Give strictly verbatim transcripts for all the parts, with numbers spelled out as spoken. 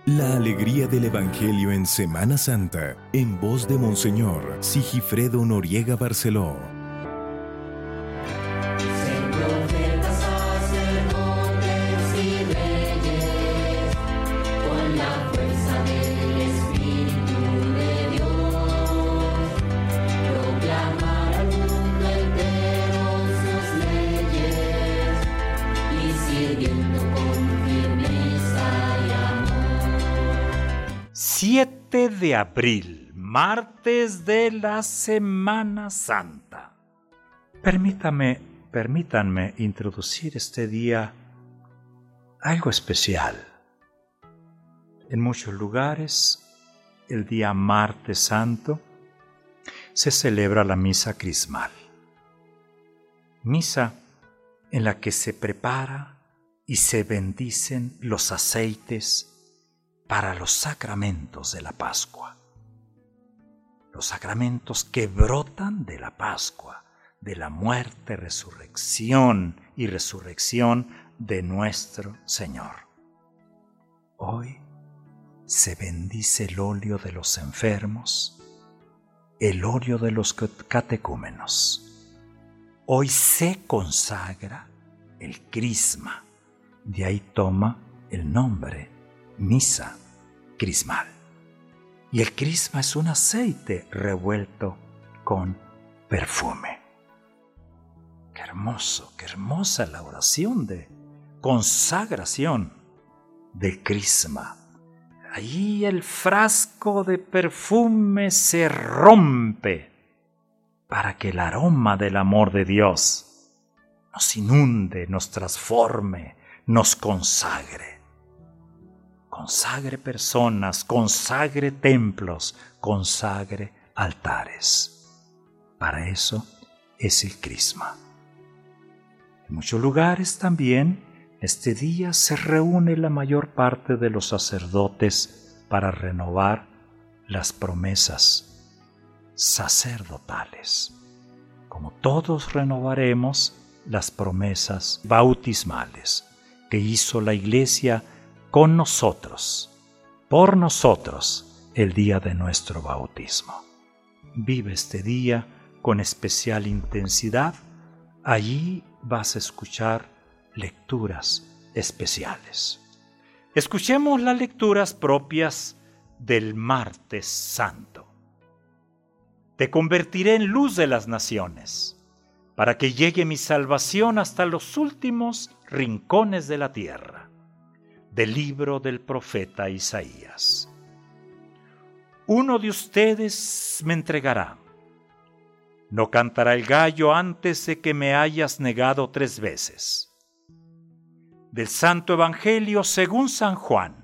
La alegría del Evangelio en Semana Santa, en voz de Monseñor Sigifredo Noriega Barceló. siete de abril, martes de la Semana Santa. Permítame, permítanme introducir este día algo especial. En muchos lugares, el día martes santo, se celebra la misa crismal. Misa en la que se prepara y se bendicen los aceites para los sacramentos de la Pascua. Los sacramentos que brotan de la Pascua, de la muerte, resurrección y resurrección de nuestro Señor. Hoy se bendice el óleo de los enfermos, el óleo de los catecúmenos. Hoy se consagra el crisma, de ahí toma el nombre misa crismal. Y el crisma es un aceite revuelto con perfume. Qué hermoso, qué hermosa la oración de consagración del crisma. Allí el frasco de perfume se rompe para que el aroma del amor de Dios nos inunde, nos transforme, nos consagre. Consagre personas, consagre templos, consagre altares. Para eso es el crisma. En muchos lugares también este día se reúne la mayor parte de los sacerdotes para renovar las promesas sacerdotales. Como todos renovaremos las promesas bautismales que hizo la Iglesia con nosotros, por nosotros, el día de nuestro bautismo. Vive este día con especial intensidad. Allí vas a escuchar lecturas especiales. Escuchemos las lecturas propias del martes santo. Te convertiré en luz de las naciones, para que llegue mi salvación hasta los últimos rincones de la tierra. Del libro del profeta Isaías. Uno de ustedes me entregará. No cantará el gallo antes de que me hayas negado tres veces. Del Santo Evangelio según San Juan.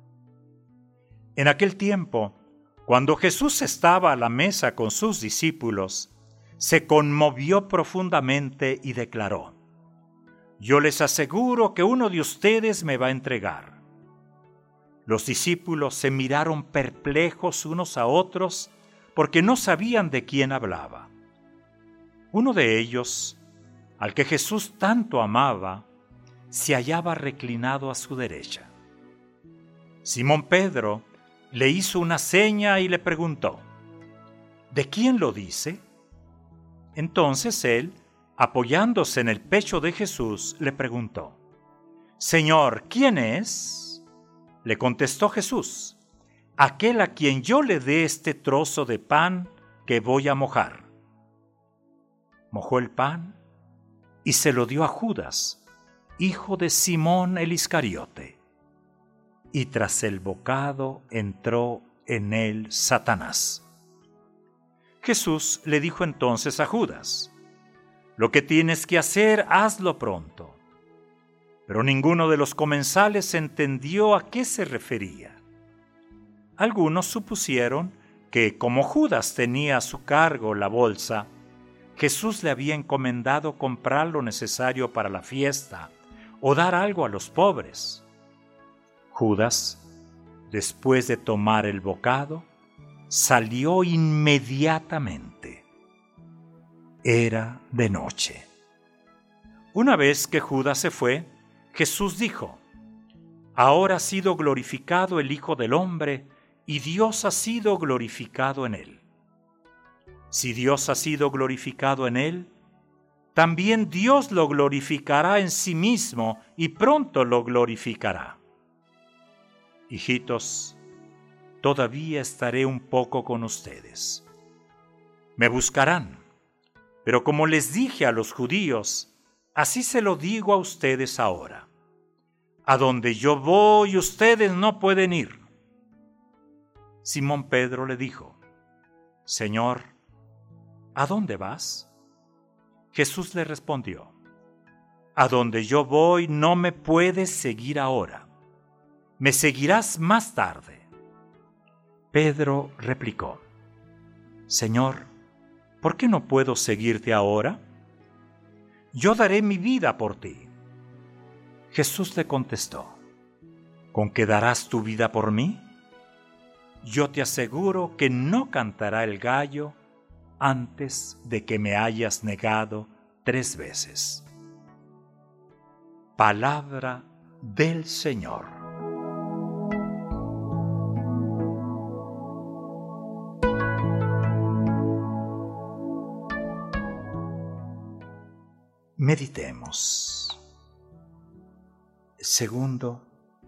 En aquel tiempo, cuando Jesús estaba a la mesa con sus discípulos, se conmovió profundamente y declaró: Yo les aseguro que uno de ustedes me va a entregar. Los discípulos se miraron perplejos unos a otros porque no sabían de quién hablaba. Uno de ellos, al que Jesús tanto amaba, se hallaba reclinado a su derecha. Simón Pedro le hizo una seña y le preguntó: ¿De quién lo dice? Entonces él, apoyándose en el pecho de Jesús, le preguntó: Señor, ¿quién es? Le contestó Jesús: aquel a quien yo le dé este trozo de pan que voy a mojar. Mojó el pan y se lo dio a Judas, hijo de Simón el Iscariote. Y tras el bocado entró en él Satanás. Jesús le dijo entonces a Judas: Lo que tienes que hacer, hazlo pronto. Pero ninguno de los comensales entendió a qué se refería. Algunos supusieron que, como Judas tenía a su cargo la bolsa, Jesús le había encomendado comprar lo necesario para la fiesta o dar algo a los pobres. Judas, después de tomar el bocado, salió inmediatamente. Era de noche. Una vez que Judas se fue, Jesús dijo: Ahora ha sido glorificado el Hijo del Hombre, y Dios ha sido glorificado en él. Si Dios ha sido glorificado en él, también Dios lo glorificará en sí mismo y pronto lo glorificará. Hijitos, todavía estaré un poco con ustedes. Me buscarán, pero como les dije a los judíos, así se lo digo a ustedes ahora. A donde yo voy, ustedes no pueden ir. Simón Pedro le dijo: Señor, ¿a dónde vas? Jesús le respondió: A donde yo voy no me puedes seguir ahora. Me seguirás más tarde. Pedro replicó: Señor, ¿por qué no puedo seguirte ahora? Yo daré mi vida por ti. Jesús le contestó: ¿Con qué darás tu vida por mí? Yo te aseguro que no cantará el gallo antes de que me hayas negado tres veces. Palabra del Señor. Meditemos. Segundo,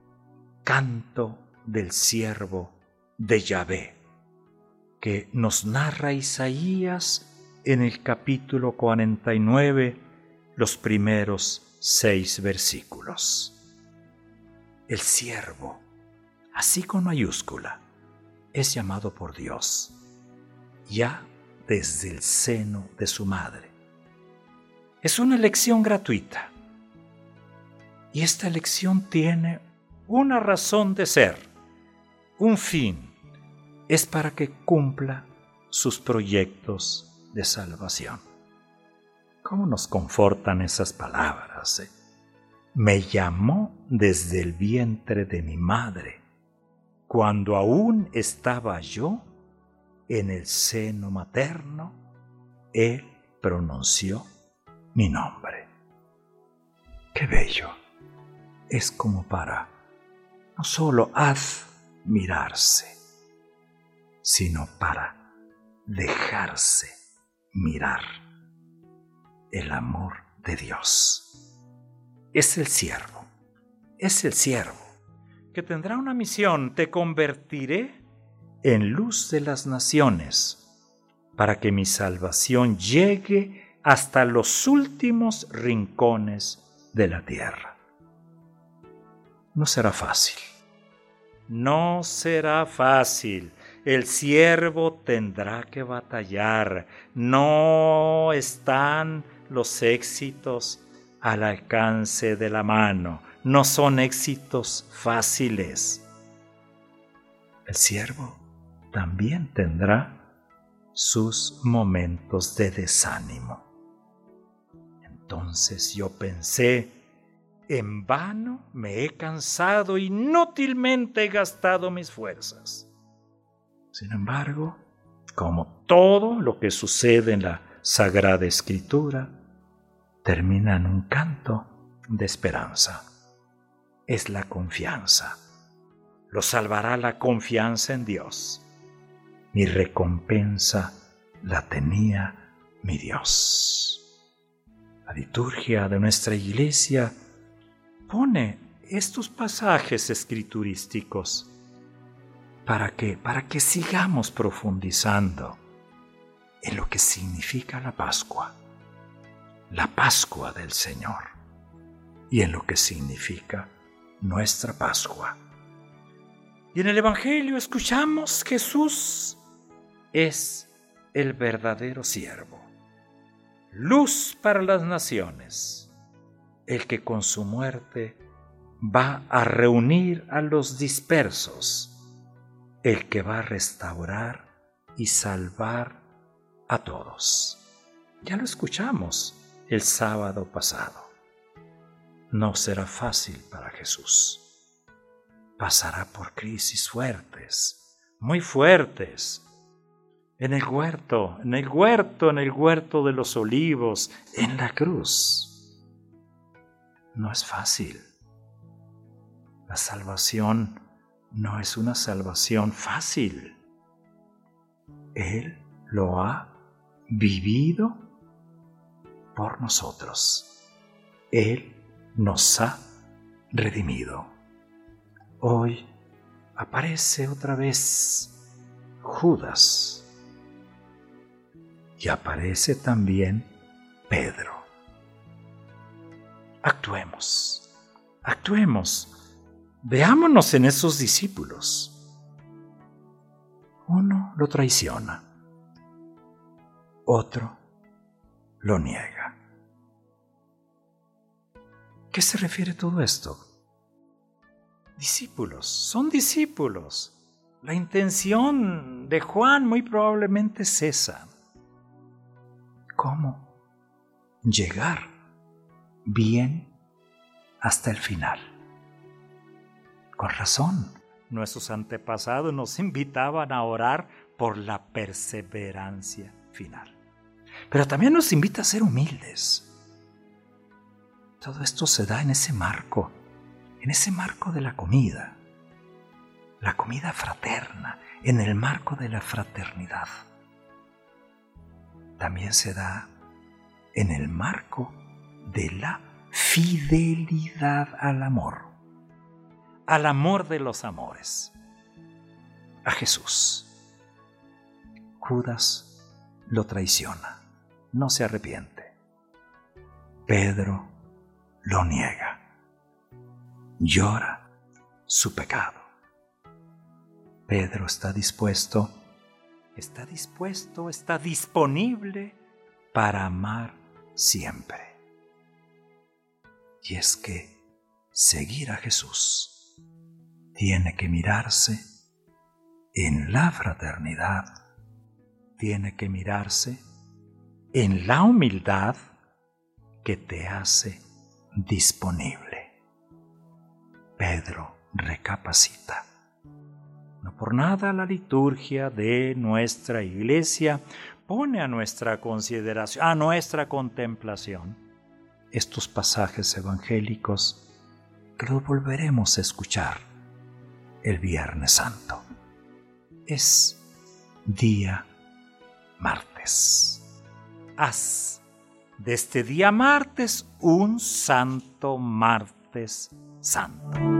canto del siervo de Yahvé, que nos narra Isaías en el capítulo cuarenta y nueve, los primeros seis versículos. El siervo, así con mayúscula, es llamado por Dios, ya desde el seno de su madre. Es una elección gratuita, y esta elección tiene una razón de ser, un fin. Es para que cumpla sus proyectos de salvación. ¿Cómo nos confortan esas palabras? Eh? Me llamó desde el vientre de mi madre, cuando aún estaba yo en el seno materno, Él pronunció mi nombre. ¡Qué bello! Es como para no solo admirarse, sino para dejarse mirar el amor de Dios. Es el siervo, es el siervo, que tendrá una misión: te convertiré en luz de las naciones, para que mi salvación llegue hasta los últimos rincones de la tierra. No será fácil, no será fácil. El siervo tendrá que batallar. No están los éxitos al alcance de la mano. No son éxitos fáciles. El siervo también tendrá sus momentos de desánimo. Entonces yo pensé: en vano me he cansado, inútilmente he gastado mis fuerzas. Sin embargo, como todo lo que sucede en la Sagrada Escritura, termina en un canto de esperanza. Es la confianza. Lo salvará la confianza en Dios. Mi recompensa la tenía mi Dios. La liturgia de nuestra iglesia pone estos pasajes escriturísticos ¿Para qué? Para que sigamos profundizando en lo que significa la Pascua, la Pascua del Señor, y en lo que significa nuestra Pascua. Y en el Evangelio escuchamos que Jesús es el verdadero siervo, luz para las naciones, el que con su muerte va a reunir a los dispersos, el que va a restaurar y salvar a todos. Ya lo escuchamos el sábado pasado. No será fácil para Jesús. Pasará por crisis fuertes, muy fuertes. En el huerto, en el huerto, en el huerto de los olivos, en la cruz. No es fácil. La salvación no es una salvación fácil. Él lo ha vivido por nosotros. Él nos ha redimido. Hoy aparece otra vez Judas y aparece también Pedro. Actuemos, actuemos, veámonos en esos discípulos. Uno lo traiciona, otro lo niega. ¿Qué se refiere todo esto? Discípulos, son discípulos. La intención de Juan muy probablemente es esa. ¿Cómo llegar bien hasta el final? Con razón, nuestros antepasados nos invitaban a orar por la perseverancia final. Pero también nos invita a ser humildes. Todo esto se da en ese marco, en ese marco de la comida, la comida fraterna, en el marco de la fraternidad. También se da en el marco de la fidelidad al amor, al amor de los amores, a Jesús. Judas lo traiciona, no se arrepiente. Pedro lo niega, llora su pecado. Pedro está dispuesto, está dispuesto, está disponible para amar siempre. Y es que seguir a Jesús tiene que mirarse en la fraternidad, tiene que mirarse en la humildad que te hace disponible. Pedro recapacita. No por nada la liturgia de nuestra iglesia pone a nuestra consideración, a nuestra contemplación, estos pasajes evangélicos que los volveremos a escuchar el Viernes Santo. Es día martes. Haz de este día martes un santo martes santo.